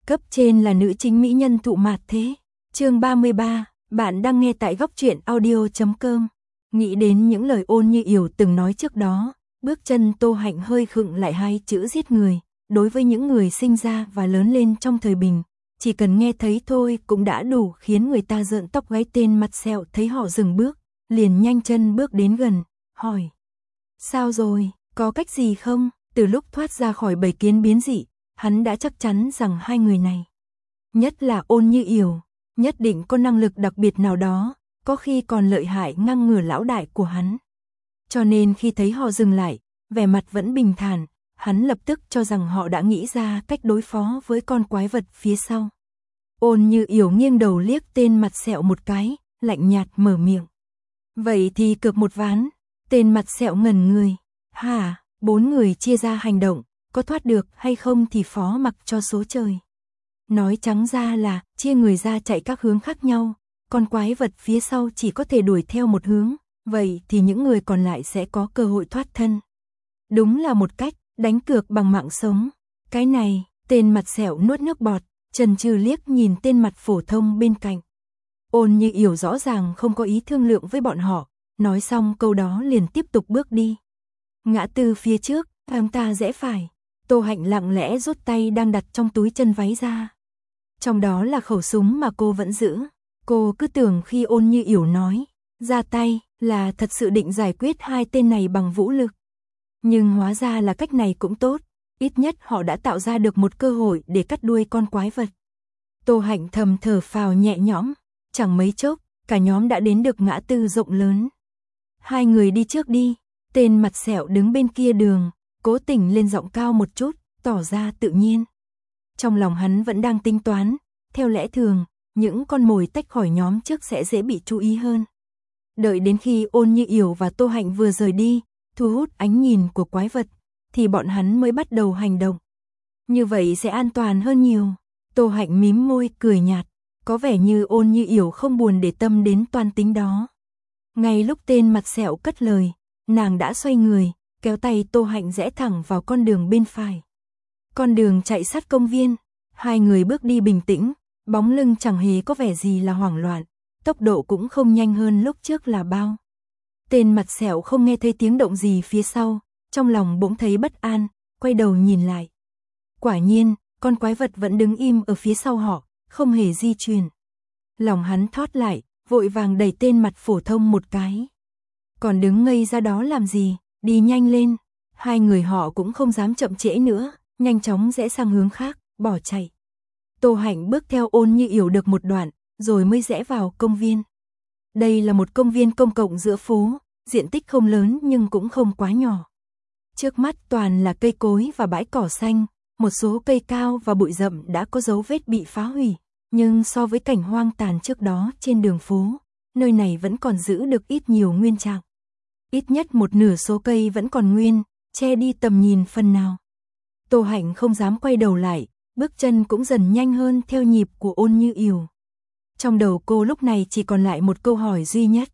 Cấp trên là nữ chính mỹ nhân Thụ Mạt Thế. Chương 33, bạn đang nghe tại góc truyện audio.com. Nghĩ đến những lời Ôn Như Yểu từng nói trước đó, bước chân Tô Hạnh hơi khựng lại hai chữ giết người. Đối với những người sinh ra và lớn lên trong thời bình, chỉ cần nghe thấy thôi cũng đã đủ khiến người ta rợn tóc gáy. Tên mặt sẹo thấy họ dừng bước, liền nhanh chân bước đến gần, hỏi: sao rồi, có cách gì không? Từ lúc thoát ra khỏi bầy kiến biến dị, hắn đã chắc chắn rằng hai người này, nhất là Ôn Như Yểu, nhất định có năng lực đặc biệt nào đó, có khi còn lợi hại ngang ngửa lão đại của hắn. Cho nên khi thấy họ dừng lại, vẻ mặt vẫn bình thản, hắn lập tức cho rằng họ đã nghĩ ra cách đối phó với con quái vật phía sau. Ôn Như Yểu nghiêng đầu liếc tên mặt sẹo một cái, lạnh nhạt mở miệng: vậy thì cược một ván. Tên mặt sẹo ngẩn người: hả? 4 người chia ra hành động, có thoát được hay không thì phó mặc cho số trời. Nói trắng ra là chia người ra chạy các hướng khác nhau, con quái vật phía sau chỉ có thể đuổi theo một hướng, vậy thì những người còn lại sẽ có cơ hội thoát thân. Đúng là một cách đánh cược bằng mạng sống. Cái này, tên mặt sẹo nuốt nước bọt, chần chừ liếc nhìn tên mặt phổ thông bên cạnh. Ôn Như Yểu rõ ràng không có ý thương lượng với bọn họ, nói xong câu đó liền tiếp tục bước đi. Ngã tư phía trước, ông ta rẽ phải. Tô Hạnh lặng lẽ rút tay đang đặt trong túi chân váy ra. Trong đó là khẩu súng mà cô vẫn giữ. Cô cứ tưởng khi Ôn Như Yểu nói ra tay là thật sự định giải quyết hai tên này bằng vũ lực. Nhưng hóa ra là cách này cũng tốt, ít nhất họ đã tạo ra được một cơ hội để cắt đuôi con quái vật. Tô Hạnh thầm thở phào nhẹ nhõm, chẳng mấy chốc, cả nhóm đã đến được ngã tư rộng lớn. Hai người đi trước đi. Tên mặt sẹo đứng bên kia đường, cố tình lên giọng cao một chút, tỏ ra tự nhiên. Trong lòng hắn vẫn đang tính toán, theo lẽ thường, những con mồi tách khỏi nhóm trước sẽ dễ bị chú ý hơn. Đợi đến khi Ôn Như Yểu và Tô Hạnh vừa rời đi, thu hút ánh nhìn của quái vật, thì bọn hắn mới bắt đầu hành động. Như vậy sẽ an toàn hơn nhiều. Tô Hạnh mím môi cười nhạt, có vẻ như Ôn Như Yểu không buồn để tâm đến toan tính đó. Ngay lúc tên mặt sẹo cất lời, nàng đã xoay người, kéo tay Tô Hạnh rẽ thẳng vào con đường bên phải. Con đường chạy sát công viên, hai người bước đi bình tĩnh, bóng lưng chẳng hề có vẻ gì là hoảng loạn, tốc độ cũng không nhanh hơn lúc trước là bao. Tên mặt sẹo không nghe thấy tiếng động gì phía sau, trong lòng bỗng thấy bất an, quay đầu nhìn lại. Quả nhiên, con quái vật vẫn đứng im ở phía sau họ, không hề di chuyển. Lòng hắn thót lại, vội vàng đẩy tên mặt phổ thông một cái. Còn đứng ngây ra đó làm gì, đi nhanh lên. Hai người họ cũng không dám chậm trễ nữa, nhanh chóng rẽ sang hướng khác, bỏ chạy. Tô Hạnh bước theo Ôn Như Yểu được một đoạn, rồi mới rẽ vào công viên. Đây là một công viên công cộng giữa phố, diện tích không lớn nhưng cũng không quá nhỏ. Trước mắt toàn là cây cối và bãi cỏ xanh, một số cây cao và bụi rậm đã có dấu vết bị phá hủy, nhưng so với cảnh hoang tàn trước đó trên đường phố, nơi này vẫn còn giữ được ít nhiều nguyên trạng. Ít nhất một nửa số cây vẫn còn nguyên, che đi tầm nhìn phần nào. Tô Hạnh không dám quay đầu lại, bước chân cũng dần nhanh hơn theo nhịp của Ôn Như Yểu. Trong đầu cô lúc này chỉ còn lại một câu hỏi duy nhất.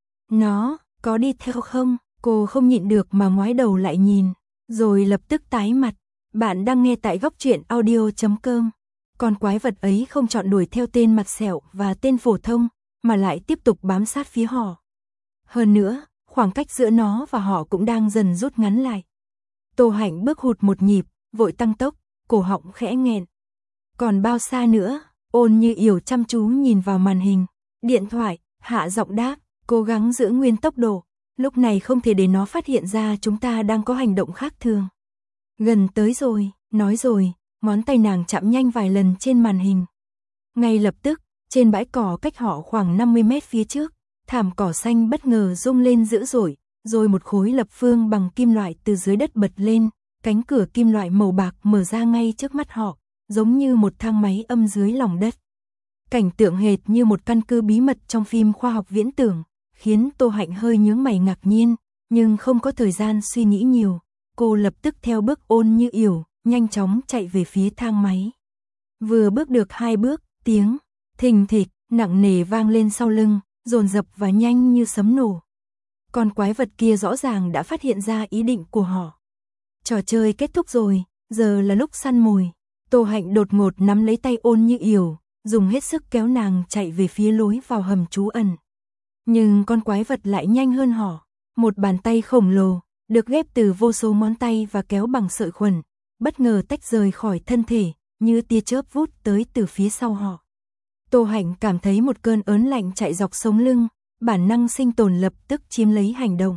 Nó có đi theo không? Cô không nhịn được mà ngoái đầu lại nhìn, rồi lập tức tái mặt. Bạn đang nghe tại góc truyện audio.com. Con quái vật ấy không chọn đuổi theo tên mặt sẹo và tên phổ thông, mà lại tiếp tục bám sát phía họ. Hơn nữa, khoảng cách giữa nó và họ cũng đang dần rút ngắn lại. Tô Hạnh bước hụt một nhịp, vội tăng tốc, cổ họng khẽ nghẹn. Còn bao xa nữa? Ôn Như Yểu chăm chú nhìn vào màn hình điện thoại, hạ giọng đáp, cố gắng giữ nguyên tốc độ. Lúc này không thể để nó phát hiện ra chúng ta đang có hành động khác thường. Gần tới rồi, nói rồi, ngón tay nàng chạm nhanh vài lần trên màn hình. Ngay lập tức, trên bãi cỏ cách họ khoảng 50 mét phía trước, thảm cỏ xanh bất ngờ rung lên dữ dội, rồi một khối lập phương bằng kim loại từ dưới đất bật lên, cánh cửa kim loại màu bạc mở ra ngay trước mắt họ, giống như một thang máy âm dưới lòng đất. Cảnh tượng hệt như một căn cứ bí mật trong phim khoa học viễn tưởng, khiến Tô Hạnh hơi nhướng mày ngạc nhiên, nhưng không có thời gian suy nghĩ nhiều, cô lập tức theo bước Ôn Như Yểu, nhanh chóng chạy về phía thang máy. Vừa bước được 2 bước, tiếng thình thịch nặng nề vang lên sau lưng, dồn dập và nhanh như sấm nổ. Con quái vật kia rõ ràng đã phát hiện ra ý định của họ. Trò chơi kết thúc rồi, giờ là lúc săn mồi. Tô Hạnh đột ngột nắm lấy tay Ôn Như Yểu, dùng hết sức kéo nàng chạy về phía lối vào hầm trú ẩn. Nhưng con quái vật lại nhanh hơn họ. Một bàn tay khổng lồ, được ghép từ vô số ngón tay và kéo bằng sợi khuẩn, bất ngờ tách rời khỏi thân thể, như tia chớp vút tới từ phía sau họ. Tô Hạnh cảm thấy một cơn ớn lạnh chạy dọc sống lưng, bản năng sinh tồn lập tức chiếm lấy hành động.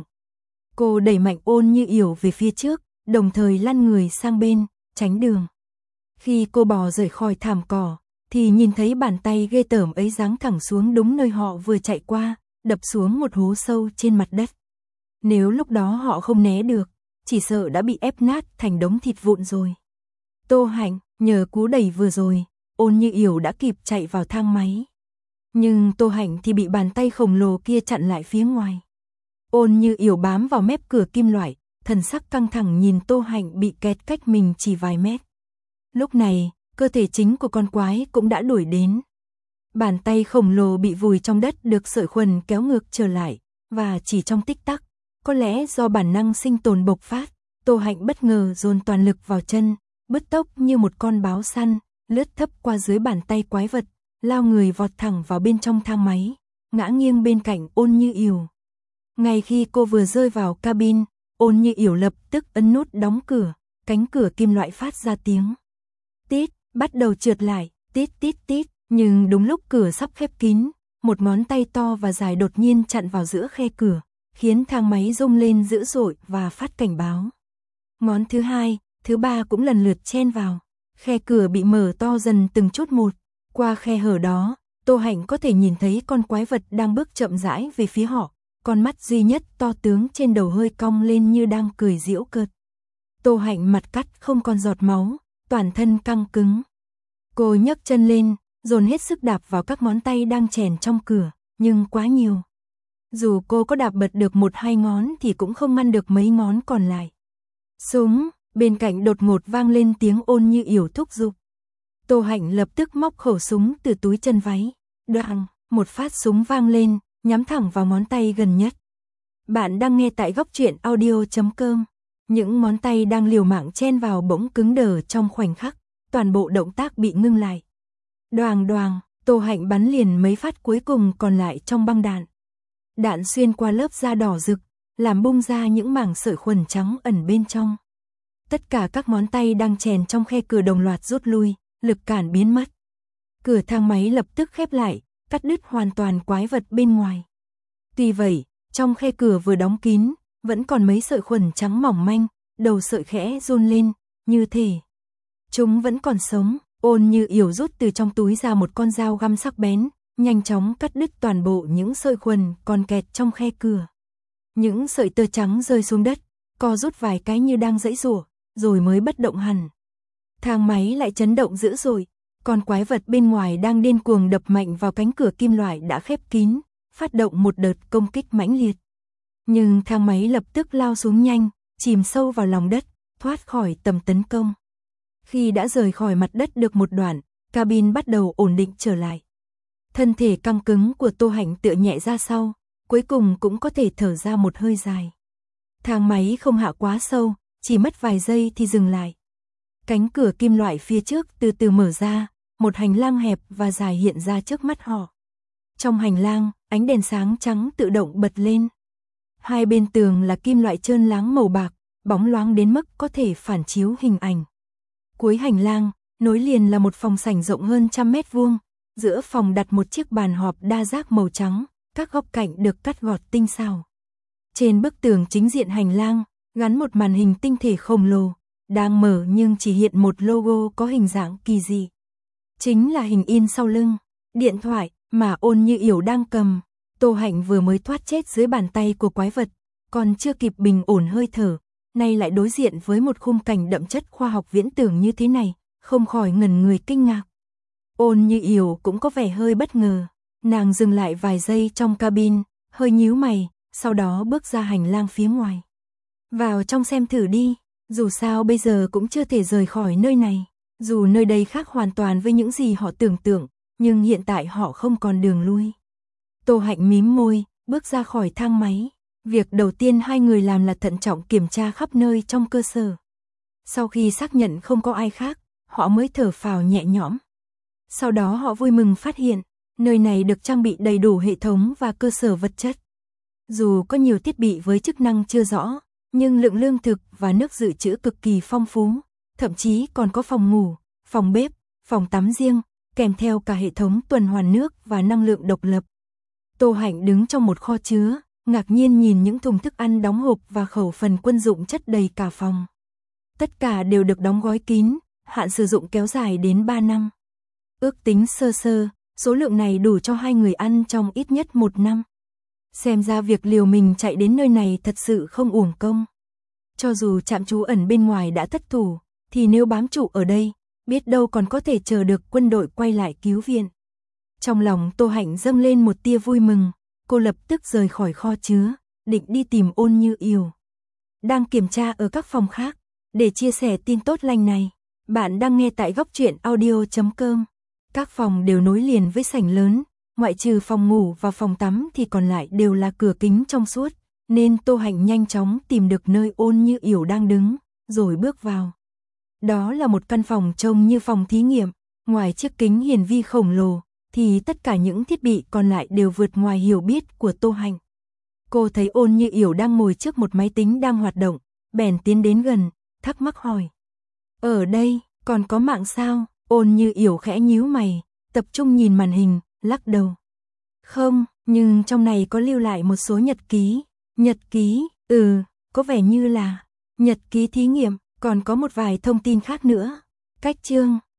Cô đẩy mạnh Ôn Như Yểu về phía trước, đồng thời lăn người sang bên, tránh đường. Khi cô bò rời khỏi thảm cỏ, thì nhìn thấy bàn tay ghê tởm ấy giáng thẳng xuống đúng nơi họ vừa chạy qua, đập xuống một hố sâu trên mặt đất. Nếu lúc đó họ không né được, chỉ sợ đã bị ép nát thành đống thịt vụn rồi. Tô Hạnh, nhờ cú đẩy vừa rồi, Ôn Như Yểu đã kịp chạy vào thang máy. Nhưng Tô Hạnh thì bị bàn tay khổng lồ kia chặn lại phía ngoài. Ôn Như Yểu bám vào mép cửa kim loại, thần sắc căng thẳng nhìn Tô Hạnh bị kẹt cách mình chỉ vài mét. Lúc này, cơ thể chính của con quái cũng đã đuổi đến. Bàn tay khổng lồ bị vùi trong đất được sợi khuẩn kéo ngược trở lại, và chỉ trong tích tắc, có lẽ do bản năng sinh tồn bộc phát, Tô Hạnh bất ngờ dồn toàn lực vào chân, bứt tốc như một con báo săn, lướt thấp qua dưới bàn tay quái vật, lao người vọt thẳng vào bên trong thang máy, ngã nghiêng bên cạnh Ôn Như Yểu. Ngay khi cô vừa rơi vào cabin, Ôn Như Yểu lập tức ấn nút đóng cửa, cánh cửa kim loại phát ra tiếng tít, bắt đầu trượt lại, tít tít tít, nhưng đúng lúc cửa sắp khép kín, một ngón tay to và dài đột nhiên chặn vào giữa khe cửa, khiến thang máy rung lên dữ dội và phát cảnh báo. Ngón thứ hai, thứ ba cũng lần lượt chen vào, khe cửa bị mở to dần từng chút một, qua khe hở đó, Tô Hạnh có thể nhìn thấy con quái vật đang bước chậm rãi về phía họ, con mắt duy nhất to tướng trên đầu hơi cong lên như đang cười giễu cợt. Tô Hạnh mặt cắt không còn giọt máu, toàn thân căng cứng. Cô nhấc chân lên, dồn hết sức đạp vào các ngón tay đang chèn trong cửa, nhưng quá nhiều. Dù cô có đạp bật được một hai ngón thì cũng không ngăn được mấy ngón còn lại. Súng, bên cạnh đột ngột vang lên tiếng Ôn Như Yểu thúc giục. Tô Hạnh lập tức móc khẩu súng từ túi chân váy. Đoàng, một phát súng vang lên, nhắm thẳng vào ngón tay gần nhất. Bạn đang nghe tại Góc Truyện Audio.com. Những ngón tay đang liều mạng chen vào bỗng cứng đờ trong khoảnh khắc, toàn bộ động tác bị ngưng lại. Đoàng đoàng, Tô Hạnh bắn liền mấy phát cuối cùng còn lại trong băng đạn. Đạn xuyên qua lớp da đỏ rực, làm bung ra những mảng sợi khuẩn trắng ẩn bên trong. Tất cả các ngón tay đang chèn trong khe cửa đồng loạt rút lui, lực cản biến mất. Cửa thang máy lập tức khép lại, cắt đứt hoàn toàn quái vật bên ngoài. Tuy vậy, trong khe cửa vừa đóng kín, vẫn còn mấy sợi khuẩn trắng mỏng manh, đầu sợi khẽ run lên, như thể chúng vẫn còn sống. Ôn Như Yểu rút từ trong túi ra một con dao găm sắc bén, nhanh chóng cắt đứt toàn bộ những sợi khuẩn còn kẹt trong khe cửa. Những sợi tơ trắng rơi xuống đất, co rút vài cái như đang giãy giụa, rồi mới bất động hẳn. Thang máy lại chấn động dữ dội, con quái vật bên ngoài đang điên cuồng đập mạnh vào cánh cửa kim loại đã khép kín, phát động một đợt công kích mãnh liệt. Nhưng thang máy lập tức lao xuống nhanh, chìm sâu vào lòng đất, thoát khỏi tầm tấn công. Khi đã rời khỏi mặt đất được một đoạn, cabin bắt đầu ổn định trở lại. Thân thể căng cứng của Tô Hạnh tựa nhẹ ra sau, cuối cùng cũng có thể thở ra một hơi dài. Thang máy không hạ quá sâu, chỉ mất vài giây thì dừng lại. Cánh cửa kim loại phía trước từ từ mở ra, một hành lang hẹp và dài hiện ra trước mắt họ. Trong hành lang, ánh đèn sáng trắng tự động bật lên. Hai bên tường là kim loại trơn láng màu bạc, bóng loáng đến mức có thể phản chiếu hình ảnh. Cuối hành lang, nối liền là một phòng sảnh rộng hơn 100 mét vuông. Giữa phòng đặt một chiếc bàn họp đa giác màu trắng, các góc cạnh được cắt gọt tinh xảo. Trên bức tường chính diện hành lang, gắn một màn hình tinh thể khổng lồ, đang mở nhưng chỉ hiện một logo có hình dạng kỳ dị. Chính là hình in sau lưng, điện thoại mà Ôn Như Yểu đang cầm. Tô Hạnh vừa mới thoát chết dưới bàn tay của quái vật, còn chưa kịp bình ổn hơi thở, nay lại đối diện với một khung cảnh đậm chất khoa học viễn tưởng như thế này, không khỏi ngẩn người kinh ngạc. Ôn Như Yểu cũng có vẻ hơi bất ngờ, nàng dừng lại vài giây trong cabin, hơi nhíu mày, sau đó bước ra hành lang phía ngoài. Vào trong xem thử đi, dù sao bây giờ cũng chưa thể rời khỏi nơi này, dù nơi đây khác hoàn toàn với những gì họ tưởng tượng, nhưng hiện tại họ không còn đường lui. Tô Hạnh mím môi, bước ra khỏi thang máy. Việc đầu tiên hai người làm là thận trọng kiểm tra khắp nơi trong cơ sở. Sau khi xác nhận không có ai khác, họ mới thở phào nhẹ nhõm. Sau đó họ vui mừng phát hiện, nơi này được trang bị đầy đủ hệ thống và cơ sở vật chất. Dù có nhiều thiết bị với chức năng chưa rõ, nhưng lượng lương thực và nước dự trữ cực kỳ phong phú, thậm chí còn có phòng ngủ, phòng bếp, phòng tắm riêng, kèm theo cả hệ thống tuần hoàn nước và năng lượng độc lập. Tô Hạnh đứng trong một kho chứa, ngạc nhiên nhìn những thùng thức ăn đóng hộp và khẩu phần quân dụng chất đầy cả phòng. Tất cả đều được đóng gói kín, hạn sử dụng kéo dài đến 3 năm. Ước tính sơ sơ, số lượng này đủ cho 2 người ăn trong ít nhất 1 năm. Xem ra việc liều mình chạy đến nơi này thật sự không uổng công. Cho dù trạm trú ẩn bên ngoài đã thất thủ, thì nếu bám trụ ở đây, biết đâu còn có thể chờ được quân đội quay lại cứu viện. Trong lòng Tô Hạnh dâng lên một tia vui mừng, cô lập tức rời khỏi kho chứa, định đi tìm Ôn Như Yểu. Đang kiểm tra ở các phòng khác, để chia sẻ tin tốt lành này, bạn đang nghe tại Góc Truyện Audio.com. Các phòng đều nối liền với sảnh lớn, ngoại trừ phòng ngủ và phòng tắm thì còn lại đều là cửa kính trong suốt, nên Tô Hạnh nhanh chóng tìm được nơi Ôn Như Yểu đang đứng, rồi bước vào. Đó là một căn phòng trông như phòng thí nghiệm, ngoài chiếc kính hiển vi khổng lồ, thì tất cả những thiết bị còn lại đều vượt ngoài hiểu biết của Tô Hạnh. Cô thấy Ôn Như Yểu đang ngồi trước một máy tính đang hoạt động, bèn tiến đến gần, thắc mắc hỏi. Ở đây, còn có mạng sao? Ôn Như Yểu khẽ nhíu mày, tập trung nhìn màn hình, lắc đầu. Không, nhưng trong này có lưu lại một số nhật ký. Nhật ký, có vẻ như là nhật ký thí nghiệm, còn có một vài thông tin khác nữa. Cách chương